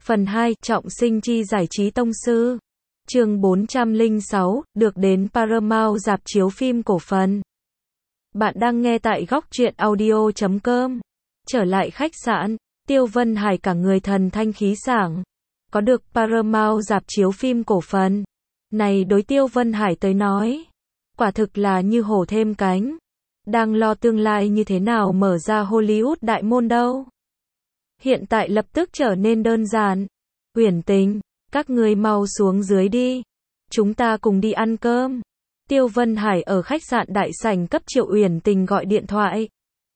Phần 2, trọng sinh chi giải trí tông sư. Chương 406, được đến Paramount rạp chiếu phim cổ phần. Bạn đang nghe tại góc truyện audio.com. Trở lại khách sạn, Tiêu Vân Hải cả người thần thanh khí sảng. Có được Paramount rạp chiếu phim cổ phần. Này đối Tiêu Vân Hải tới nói, quả thực là như hổ thêm cánh. Đang lo tương lai như thế nào mở ra Hollywood đại môn đâu. Hiện tại lập tức trở nên đơn giản. Uyển Tình, các ngươi mau xuống dưới đi. Chúng ta cùng đi ăn cơm. Tiêu Vân Hải ở khách sạn đại sảnh cấp Triệu Uyển Tình gọi điện thoại.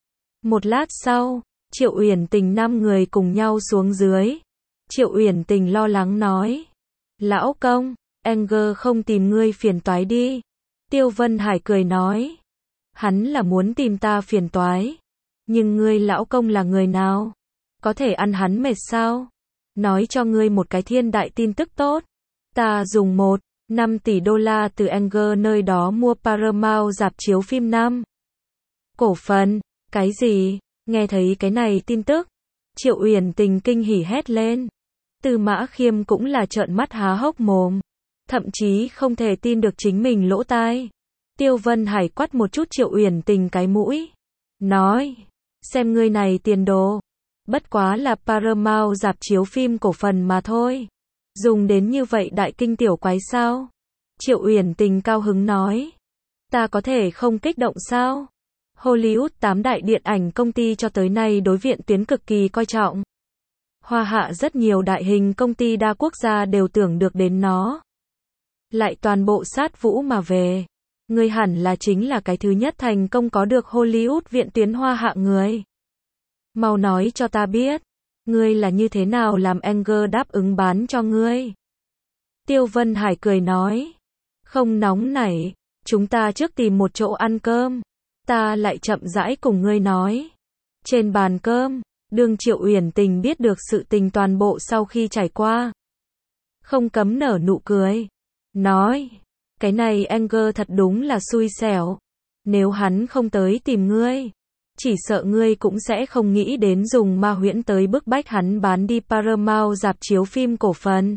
Một lát sau, Triệu Uyển Tình 5 người cùng nhau xuống dưới. Triệu Uyển Tình lo lắng nói. Lão công, Anger không tìm ngươi phiền toái đi. Tiêu Vân Hải cười nói. Hắn là muốn tìm ta phiền toái. Nhưng ngươi lão công là người nào? Có thể ăn hắn mệt sao? Nói cho ngươi một cái thiên đại tin tức tốt. Ta dùng 1,5 tỷ đô la từ Anger nơi đó mua Paramount rạp chiếu phim 5 cổ phần. Cái gì? Nghe thấy cái này tin tức, Triệu Uyển Tình kinh hỉ hét lên. Tư Mã Khiêm cũng là trợn mắt há hốc mồm, thậm chí không thể tin được chính mình lỗ tai. Tiêu Vân Hải quát một chút Triệu Uyển Tình cái mũi, nói, xem ngươi này tiền đồ, bất quá là Paramount rạp chiếu phim cổ phần mà thôi, dùng đến như vậy đại kinh tiểu quái sao? Triệu Uyển Tình cao hứng nói, ta có thể không kích động sao? Hollywood 8 đại điện ảnh công ty cho tới nay đối viện tuyến cực kỳ coi trọng. Hoa hạ rất nhiều đại hình công ty đa quốc gia đều tưởng được đến nó. Lại toàn bộ sát vũ mà về. Ngươi hẳn là chính là cái thứ nhất thành công có được Hollywood viện tuyến hoa hạ người. Mau nói cho ta biết, ngươi là như thế nào làm Anger đáp ứng bán cho ngươi. Tiêu Vân Hải cười nói, không nóng nảy, chúng ta trước tìm một chỗ ăn cơm, ta lại chậm rãi cùng ngươi nói. Trên bàn cơm, đương Triệu Uyển Tình biết được sự tình toàn bộ sau khi trải qua, không cấm nở nụ cười, nói, cái này Anger thật đúng là xui xẻo, nếu hắn không tới tìm ngươi, chỉ sợ ngươi cũng sẽ không nghĩ đến dùng ma huyễn tới bức bách hắn bán đi Paramount rạp chiếu phim cổ phần.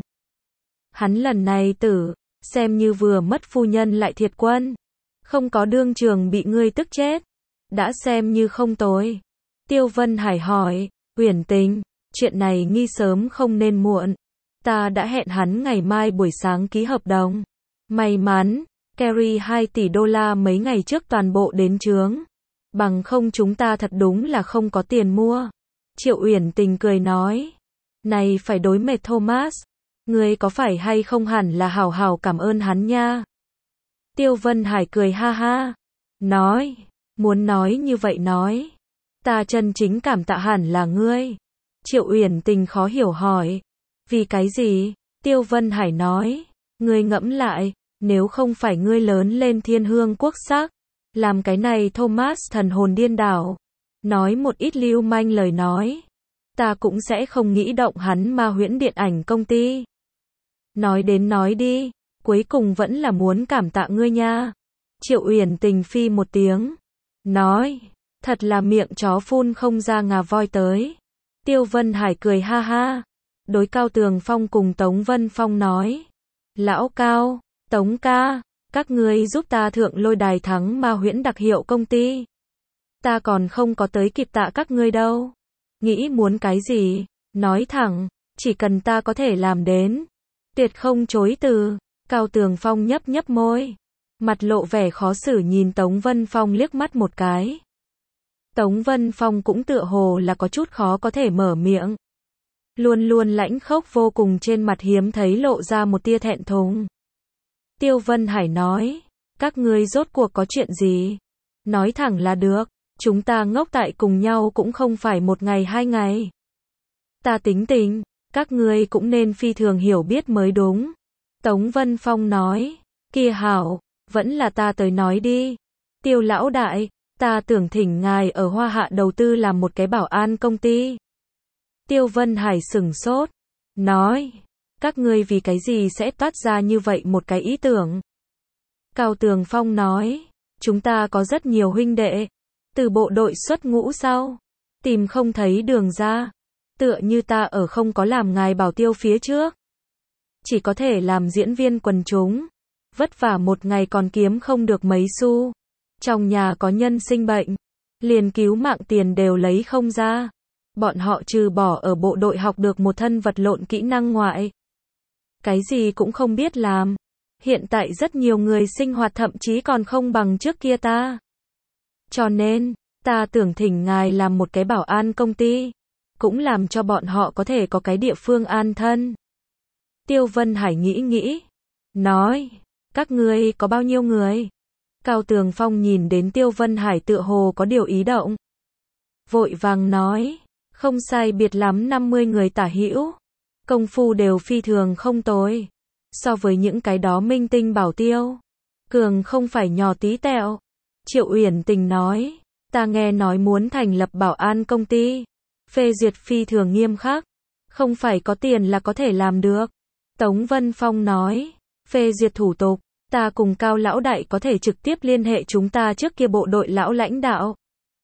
Hắn lần này xem như vừa mất phu nhân lại thiệt quân, không có đương trường bị ngươi tức chết, đã xem như không tồi. Tiêu Vân Hải hỏi, Uyển Tình, chuyện này nghi sớm không nên muộn, ta đã hẹn hắn ngày mai buổi sáng ký hợp đồng. May mắn, Kerry 2 tỷ đô la mấy ngày trước toàn bộ đến chướng, bằng không chúng ta thật đúng là không có tiền mua. Triệu Uyển Tình cười nói, này phải đối mệt Thomas, ngươi có phải hay không hẳn là hảo hảo cảm ơn hắn nha. Tiêu Vân Hải cười ha ha, nói, muốn nói như vậy nói, ta chân chính cảm tạ hẳn là ngươi. Triệu Uyển Tình khó hiểu hỏi, vì cái gì? Tiêu Vân Hải nói, ngươi ngẫm lại, nếu không phải ngươi lớn lên thiên hương quốc sắc, làm cái này Thomas thần hồn điên đảo, nói một ít lưu manh lời nói, ta cũng sẽ không nghĩ động hắn ma huyễn điện ảnh công ty. Nói đến nói đi, cuối cùng vẫn là muốn cảm tạ ngươi nha. Triệu Uyển Tình phi một tiếng, nói, thật là miệng chó phun không ra ngà voi tới. Tiêu Vân Hải cười ha ha, đối Cao Tường Phong cùng Tống Vân Phong nói, lão Cao, Tống ca, các ngươi giúp ta thượng lôi đài thắng ma huyễn đặc hiệu công ty. Ta còn không có tới kịp tạ các ngươi đâu. Nghĩ muốn cái gì, nói thẳng, chỉ cần ta có thể làm đến, tuyệt không chối từ. Cao Tường Phong nhấp nhấp môi, mặt lộ vẻ khó xử nhìn Tống Vân Phong liếc mắt một cái. Tống Vân Phong cũng tựa hồ là có chút khó có thể mở miệng. Luôn luôn lãnh khốc vô cùng trên mặt hiếm thấy lộ ra một tia thẹn thùng. Tiêu Vân Hải nói, các ngươi rốt cuộc có chuyện gì? Nói thẳng là được, chúng ta ngốc tại cùng nhau cũng không phải một ngày 2 ngày. Ta tính tình, các ngươi cũng nên phi thường hiểu biết mới đúng. Tống Vân Phong nói, kia hảo, vẫn là ta tới nói đi. Tiêu lão đại, ta tưởng thỉnh ngài ở Hoa Hạ đầu tư làm một cái bảo an công ty. Tiêu Vân Hải sửng sốt, nói, các ngươi vì cái gì sẽ toát ra như vậy một cái ý tưởng? Cao Tường Phong nói, chúng ta có rất nhiều huynh đệ, từ bộ đội xuất ngũ sau, tìm không thấy đường ra, Tựa như ta ở không có làm ngài bảo tiêu phía trước. Chỉ có thể làm diễn viên quần chúng. Vất vả một ngày còn kiếm không được mấy xu. Trong nhà có nhân sinh bệnh. Liền cứu mạng tiền đều lấy không ra. Bọn họ trừ bỏ ở bộ đội học được một thân vật lộn kỹ năng ngoại. Cái gì cũng không biết làm. Hiện tại rất nhiều người sinh hoạt thậm chí còn không bằng trước kia ta. Cho nên, ta tưởng thỉnh ngài làm một cái bảo an công ty. Cũng làm cho bọn họ có thể có cái địa phương an thân. Tiêu Vân Hải nghĩ. Nói, các ngươi có bao nhiêu người? Cao Tường Phong nhìn đến Tiêu Vân Hải tựa hồ có điều ý động. Vội vàng nói, không sai biệt lắm 50 người tả hữu. Công phu đều phi thường không tồi. So với những cái đó minh tinh bảo tiêu. Cường không phải nhỏ tí tẹo. Triệu Uyển Tình nói, ta nghe nói muốn thành lập bảo an công ty. Phê duyệt phi thường nghiêm khắc. Không phải có tiền là có thể làm được. Tống Vân Phong nói, phê duyệt thủ tục. Ta cùng Cao lão đại có thể trực tiếp liên hệ chúng ta trước kia bộ đội lão lãnh đạo.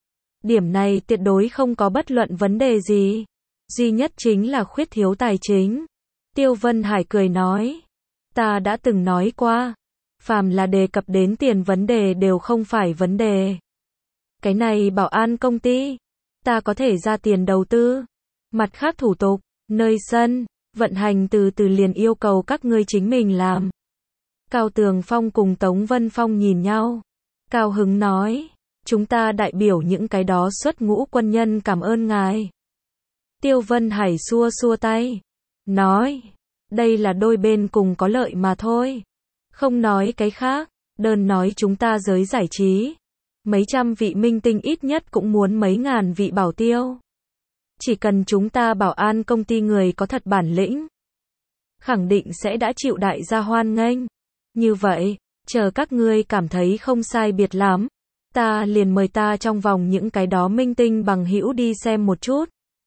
Điểm này tuyệt đối không có bất luận vấn đề gì. Duy nhất chính là khuyết thiếu tài chính. Tiêu Vân Hải cười nói. Ta đã từng nói qua. Phàm là đề cập đến tiền vấn đề đều không phải vấn đề. Cái này bảo an công ty. Ta có thể ra tiền đầu tư. Mặt khác thủ tục, nơi sân, vận hành từ từ liền yêu cầu các ngươi chính mình làm. Cao Tường Phong cùng Tống Vân Phong nhìn nhau. Cao hứng nói. Chúng ta đại biểu những cái đó xuất ngũ quân nhân cảm ơn ngài. Tiêu Vân Hải xua xua tay. Nói. Đây là đôi bên cùng có lợi mà thôi. Không nói cái khác. Đơn nói chúng ta giới giải trí. Mấy trăm vị minh tinh ít nhất cũng muốn mấy ngàn vị bảo tiêu. Chỉ cần chúng ta bảo an công ty người có thật bản lĩnh. Khẳng định sẽ đã chịu đại gia hoan nghênh. Như vậy, chờ các ngươi cảm thấy không sai biệt lắm. Ta liền mời ta trong vòng những cái đó minh tinh bằng hữu đi xem một chút.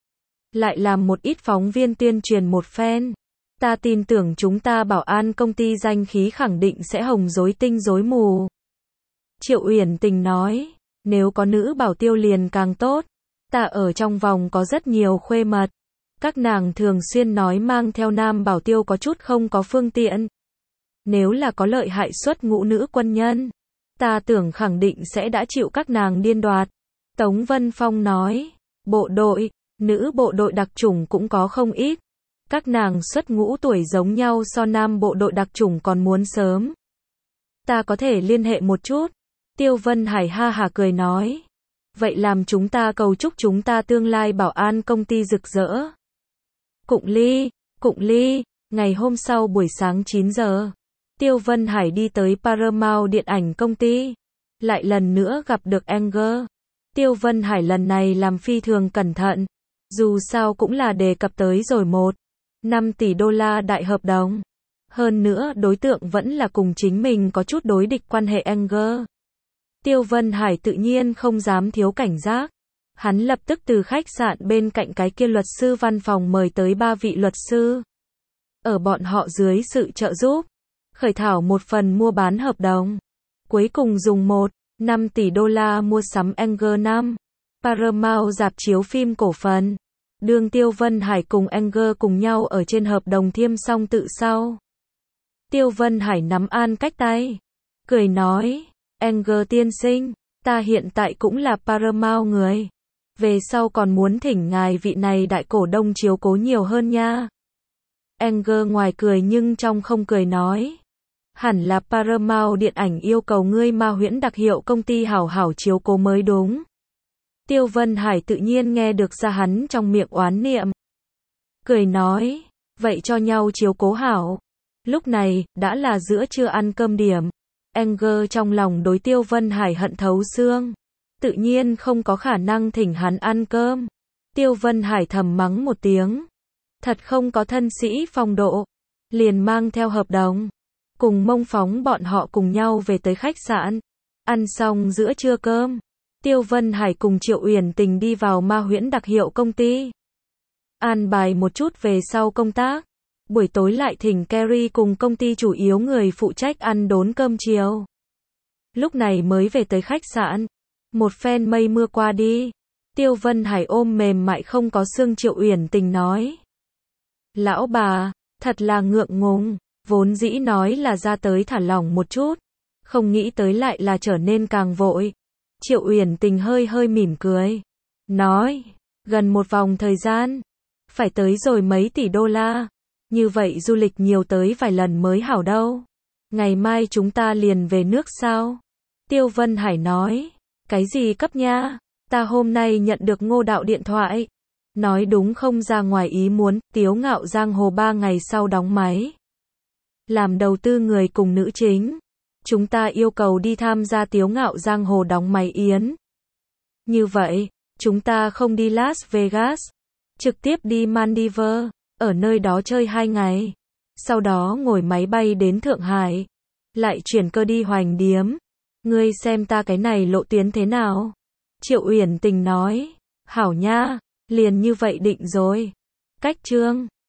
Lại làm một ít phóng viên tuyên truyền một phen. Ta tin tưởng chúng ta bảo an công ty danh khí khẳng định sẽ hồng rối tinh rối mù. Triệu Uyển Tình nói, nếu có nữ bảo tiêu liền càng tốt. Ta ở trong vòng có rất nhiều khuê mật. Các nàng thường xuyên nói mang theo nam bảo tiêu có chút không có phương tiện. Nếu là có lợi hại xuất ngũ nữ quân nhân, ta tưởng khẳng định sẽ đã chịu các nàng điên đoạt. Tống Vân Phong nói, bộ đội, nữ bộ đội đặc chủng cũng có không ít. Các nàng xuất ngũ tuổi giống nhau so nam bộ đội đặc chủng còn muốn sớm. Ta có thể liên hệ một chút. Tiêu Vân Hải ha hả cười nói. Vậy làm chúng ta cầu chúc chúng ta tương lai bảo an công ty rực rỡ. Cụng ly, ngày hôm sau buổi sáng 9 giờ. Tiêu Vân Hải đi tới Paramount điện ảnh công ty. Lại lần nữa gặp được Anger. Tiêu Vân Hải lần này làm phi thường cẩn thận. Dù sao cũng là đề cập tới rồi 1,5 tỷ đô la đại hợp đồng. Hơn nữa đối tượng vẫn là cùng chính mình có chút đối địch quan hệ Anger. Tiêu Vân Hải tự nhiên không dám thiếu cảnh giác. Hắn lập tức từ khách sạn bên cạnh cái kia luật sư văn phòng mời tới 3 vị luật sư. Ở bọn họ dưới sự trợ giúp, khởi thảo một phần mua bán hợp đồng. Cuối cùng dùng 1,5 tỷ đô la mua sắm Anger 5. Paramount rạp chiếu phim cổ phần. Đường Tiêu Vân Hải cùng Anger cùng nhau ở trên hợp đồng thiêm xong tự sau. Tiêu Vân Hải nắm An Cách tay. Cười nói, Anger tiên sinh, ta hiện tại cũng là Paramount người. Về sau còn muốn thỉnh ngài vị này đại cổ đông chiếu cố nhiều hơn nha. Anger ngoài cười nhưng trong không cười nói. Hẳn là Paramount điện ảnh yêu cầu ngươi Ma Huyễn đặc hiệu công ty hảo hảo chiếu cố mới đúng. Tiêu Vân Hải tự nhiên nghe được ra hắn trong miệng oán niệm. Cười nói, vậy cho nhau chiếu cố hảo. Lúc này, đã là giữa trưa ăn cơm điểm. Anger trong lòng đối Tiêu Vân Hải hận thấu xương. Tự nhiên không có khả năng thỉnh hắn ăn cơm. Tiêu Vân Hải thầm mắng một tiếng. Thật không có thân sĩ phong độ. Liền mang theo hợp đồng. Cùng Mông Phóng bọn họ cùng nhau về tới khách sạn. Ăn xong giữa trưa cơm. Tiêu Vân Hải cùng Triệu Uyển Tình đi vào Ma Huyễn đặc hiệu công ty. An bài một chút về sau công tác. Buổi tối lại thỉnh Kerry cùng công ty chủ yếu người phụ trách ăn đốn cơm chiều. Lúc này mới về tới khách sạn. Một phen mây mưa qua đi. Tiêu Vân Hải ôm mềm mại không có xương Triệu Uyển Tình nói. Lão bà, thật là ngượng ngùng, vốn dĩ nói là ra tới thả lỏng một chút, không nghĩ tới lại là trở nên càng vội. Triệu Uyển Tình hơi hơi mỉm cười, nói, gần một vòng thời gian, phải tới rồi mấy tỷ đô la, như vậy du lịch nhiều tới vài lần mới hảo đâu. Ngày mai chúng ta liền về nước sao? Tiêu Vân Hải nói, cái gì cấp nha? Ta hôm nay nhận được Ngô đạo điện thoại. Nói đúng không ra ngoài ý muốn, Tiếu Ngạo Giang Hồ 3 ngày sau đóng máy. Làm đầu tư người cùng nữ chính. Chúng ta yêu cầu đi tham gia Tiếu Ngạo Giang Hồ đóng máy yến. Như vậy, chúng ta không đi Las Vegas, trực tiếp đi Maldives, ở nơi đó chơi 2 ngày. Sau đó ngồi máy bay đến Thượng Hải, lại chuyển cơ đi Hoành Điếm. Ngươi xem ta cái này lộ tuyến thế nào? Triệu Uyển Tình nói, hảo nha, liền như vậy định rồi. Cách chương